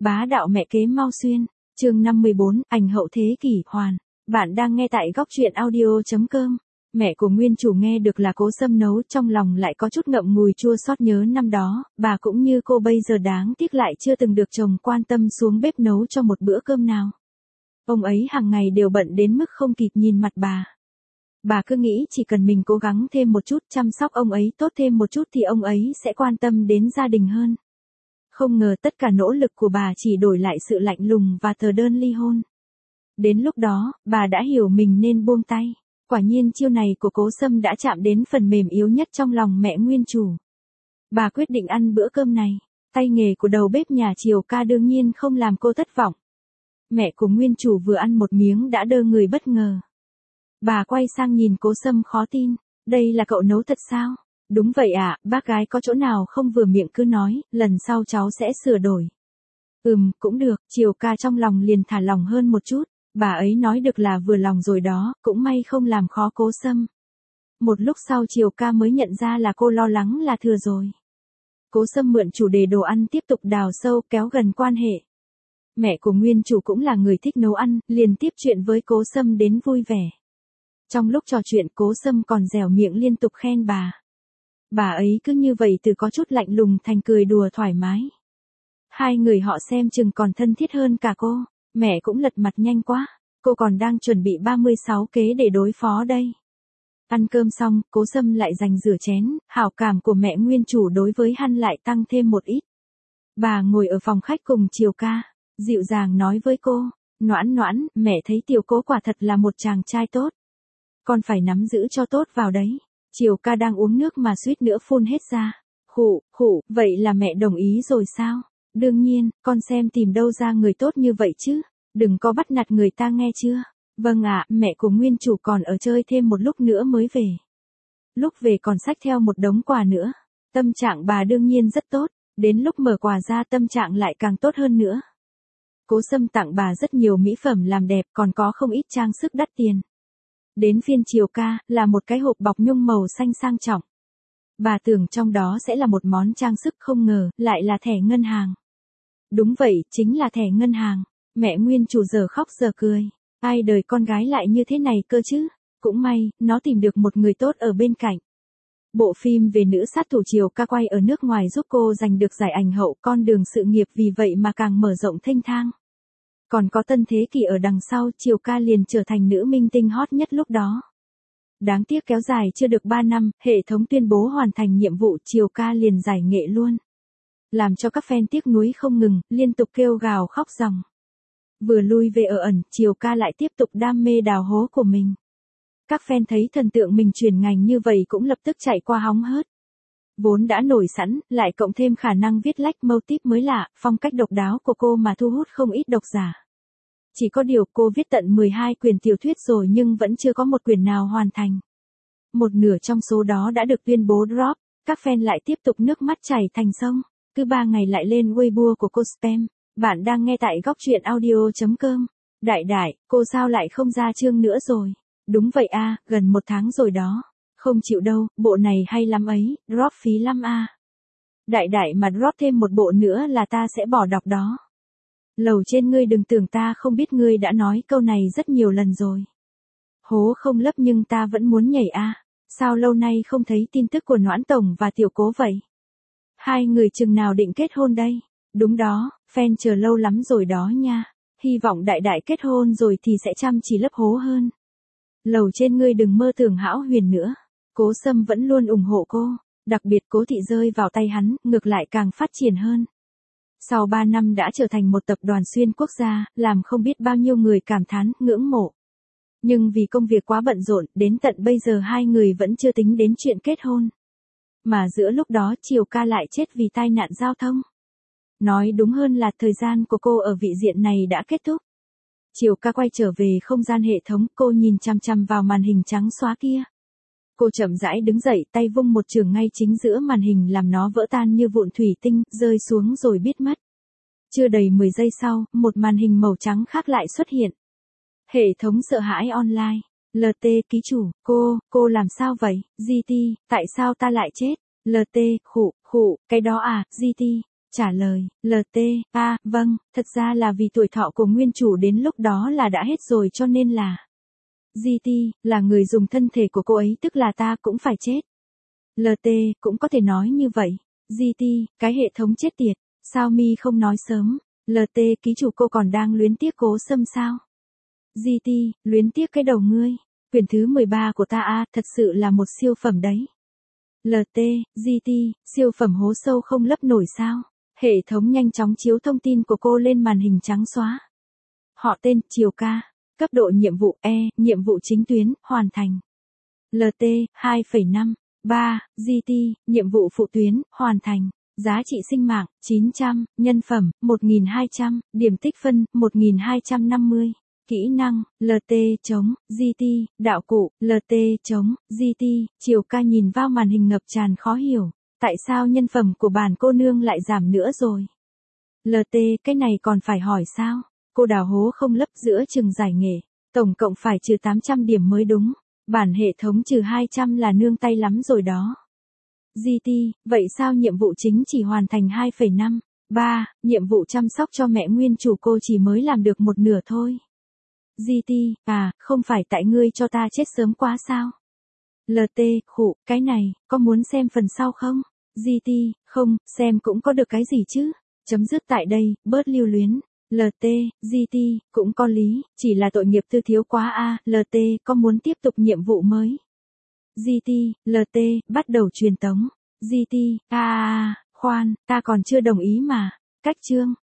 Bá đạo mẹ kế Mao Xuyên, chương 54, ảnh hậu thế kỷ, hoàn. Bạn đang nghe tại góc truyện audio.com. Mẹ của nguyên chủ nghe được là Cố Sâm nấu, trong lòng lại có chút ngậm ngùi chua xót, nhớ năm đó, bà cũng như cô bây giờ đáng tiếc lại chưa từng được chồng quan tâm xuống bếp nấu cho một bữa cơm nào. Ông ấy hàng ngày đều bận đến mức không kịp nhìn mặt bà. Bà cứ nghĩ chỉ cần mình cố gắng thêm một chút, chăm sóc ông ấy tốt thêm một chút thì ông ấy sẽ quan tâm đến gia đình hơn. Không ngờ tất cả nỗ lực của bà chỉ đổi lại sự lạnh lùng và tờ đơn ly hôn. Đến lúc đó, bà đã hiểu mình nên buông tay. Quả nhiên chiêu này của Cố Sâm đã chạm đến phần mềm yếu nhất trong lòng mẹ nguyên chủ. Bà quyết định ăn bữa cơm này. Tay nghề của đầu bếp nhà Triều Ca đương nhiên không làm cô thất vọng. Mẹ của nguyên chủ vừa ăn một miếng đã đơ người bất ngờ. Bà quay sang nhìn Cố Sâm khó tin. Đây là cậu nấu thật sao? Đúng vậy ạ, bác gái có chỗ nào không vừa miệng cứ nói, lần sau cháu sẽ sửa đổi. Cũng được, Triều Ca trong lòng liền thả lòng hơn một chút. Bà ấy nói được là vừa lòng rồi đó, cũng may không làm khó Cố Sâm. Một lúc sau Triều Ca mới nhận ra là cô lo lắng là thừa rồi. Cố Sâm mượn chủ đề đồ ăn tiếp tục đào sâu kéo gần quan hệ. Mẹ của nguyên chủ cũng là người thích nấu ăn, liền tiếp chuyện với Cố Sâm đến vui vẻ. Trong lúc trò chuyện Cố Sâm còn dẻo miệng liên tục khen bà. Bà ấy cứ như vậy từ có chút lạnh lùng thành cười đùa thoải mái. Hai người họ xem chừng còn thân thiết hơn cả cô. Mẹ cũng lật mặt nhanh quá. Cô còn đang chuẩn bị 36 kế để đối phó đây. Ăn cơm xong, Cố Sâm lại giành rửa chén. Hảo cảm của mẹ nguyên chủ đối với hắn lại tăng thêm một ít. Bà ngồi ở phòng khách cùng Triều Ca, dịu dàng nói với cô. Noãn noãn, mẹ thấy Tiểu Cố quả thật là một chàng trai tốt. Con phải nắm giữ cho tốt vào đấy. Triều Ca đang uống nước mà suýt nữa phun hết ra. Khụ, vậy là mẹ đồng ý rồi sao? Đương nhiên, con xem tìm đâu ra người tốt như vậy chứ. Đừng có bắt nạt người ta nghe chưa? Vâng ạ, mẹ của nguyên chủ còn ở chơi thêm một lúc nữa mới về. Lúc về còn xách theo một đống quà nữa. Tâm trạng bà đương nhiên rất tốt. Đến lúc mở quà ra tâm trạng lại càng tốt hơn nữa. Cố Sâm tặng bà rất nhiều mỹ phẩm làm đẹp, còn có không ít trang sức đắt tiền. Đến phiên Triều Ca, là một cái hộp bọc nhung màu xanh sang trọng. Bà tưởng trong đó sẽ là một món trang sức, không ngờ, lại là thẻ ngân hàng. Đúng vậy, chính là thẻ ngân hàng. Mẹ nguyên chủ giờ khóc giờ cười. Ai đời con gái lại như thế này cơ chứ? Cũng may, nó tìm được một người tốt ở bên cạnh. Bộ phim về nữ sát thủ Triều Ca quay ở nước ngoài giúp cô giành được giải ảnh hậu, con đường sự nghiệp vì vậy mà càng mở rộng thênh thang. Còn có Tân Thế Kỷ ở đằng sau, Triều Ca liền trở thành nữ minh tinh hot nhất lúc đó. Đáng tiếc kéo dài chưa được 3 năm, hệ thống tuyên bố hoàn thành nhiệm vụ, Triều Ca liền giải nghệ luôn. Làm cho các fan tiếc nuối không ngừng, liên tục kêu gào khóc ròng. Vừa lui về ở ẩn, Triều Ca lại tiếp tục đam mê đào hố của mình. Các fan thấy thần tượng mình chuyển ngành như vậy cũng lập tức chạy qua hóng hớt. Vốn đã nổi sẵn, lại cộng thêm khả năng viết lách motif mới lạ, phong cách độc đáo của cô mà thu hút không ít độc giả. Chỉ có điều cô viết tận 12 quyển tiểu thuyết rồi nhưng vẫn chưa có một quyển nào hoàn thành. Một nửa trong số đó đã được tuyên bố drop, các fan lại tiếp tục nước mắt chảy thành sông. Cứ 3 ngày lại lên Weibo của cô spam. Bạn đang nghe tại góc truyện audio.com. Đại, cô sao lại không ra chương nữa rồi? Đúng vậy a, gần 1 tháng rồi đó. Không chịu đâu, bộ này hay lắm ấy, drop phí lắm a. Đại mà drop thêm một bộ nữa là ta sẽ bỏ đọc đó. Lầu trên ngươi đừng tưởng ta không biết, ngươi đã nói câu này rất nhiều lần rồi. Hố không lấp nhưng ta vẫn muốn nhảy a. Sao lâu nay không thấy tin tức của Noãn Tổng và Tiểu Cố vậy? Hai người chừng nào định kết hôn đây? Đúng đó, fan chờ lâu lắm rồi đó nha. Hy vọng đại kết hôn rồi thì sẽ chăm chỉ lấp hố hơn. Lầu trên ngươi đừng mơ tưởng hão huyền nữa. Cố Sâm vẫn luôn ủng hộ cô. Đặc biệt Cố Thị rơi vào tay hắn, ngược lại càng phát triển hơn. Sau 3 năm đã trở thành một tập đoàn xuyên quốc gia, làm không biết bao nhiêu người cảm thán, ngưỡng mộ. Nhưng vì công việc quá bận rộn, đến tận bây giờ hai người vẫn chưa tính đến chuyện kết hôn. Mà giữa lúc đó Triều Ca lại chết vì tai nạn giao thông. Nói đúng hơn là thời gian của cô ở vị diện này đã kết thúc. Triều Ca quay trở về không gian hệ thống, cô nhìn chằm chằm vào màn hình trắng xóa kia. Cô chậm rãi đứng dậy, tay vung một chưởng ngay chính giữa màn hình làm nó vỡ tan như vụn thủy tinh, rơi xuống rồi biết mất. Chưa đầy 10 giây sau, một màn hình màu trắng khác lại xuất hiện. Hệ thống sợ hãi online. LT ký chủ, cô làm sao vậy? GT, tại sao ta lại chết? LT, khụ, cái đó à, GT. Trả lời, LT, vâng, thật ra là vì tuổi thọ của nguyên chủ đến lúc đó là đã hết rồi cho nên là. GT, là người dùng thân thể của cô ấy tức là ta cũng phải chết. LT, cũng có thể nói như vậy. GT, cái hệ thống chết tiệt, sao mi không nói sớm? LT, ký chủ cô còn đang luyến tiếc Cố Sâm sao? GT, luyến tiếc cái đầu ngươi. Quyển thứ 13 của ta thật sự là một siêu phẩm đấy. LT, GT, siêu phẩm hố sâu không lấp nổi sao? Hệ thống nhanh chóng chiếu thông tin của cô lên màn hình trắng xóa. Họ tên, Triều Ca. Cấp độ nhiệm vụ nhiệm vụ chính tuyến, hoàn thành. LT, 2,5. 3, GT, nhiệm vụ phụ tuyến, hoàn thành. Giá trị sinh mạng, 900, nhân phẩm, 1200, điểm tích phân, 1250. Kỹ năng, LT.GT, đạo cụ, LT.GT, Triều Ca nhìn vào màn hình ngập tràn khó hiểu. Tại sao nhân phẩm của bản cô nương lại giảm nữa rồi? LT, cái này còn phải hỏi sao? Cô đào hố không lấp giữa chừng giải nghệ. Tổng cộng phải trừ 800 điểm mới đúng. Bản hệ thống trừ 200 là nương tay lắm rồi đó. GT, vậy sao nhiệm vụ chính chỉ hoàn thành 2,5? 3, nhiệm vụ chăm sóc cho mẹ nguyên chủ cô chỉ mới làm được một nửa thôi. GT, không phải tại ngươi cho ta chết sớm quá sao? LT, khụ, cái này, có muốn xem phần sau không? GT, không, xem cũng có được cái gì chứ? Chấm dứt tại đây, bớt lưu luyến. LT, GT, cũng có lý, chỉ là tội nghiệp tư thiếu quá LT, có muốn tiếp tục nhiệm vụ mới? GT, LT, bắt đầu truyền tống. GT, khoan, ta còn chưa đồng ý mà. Cách chương,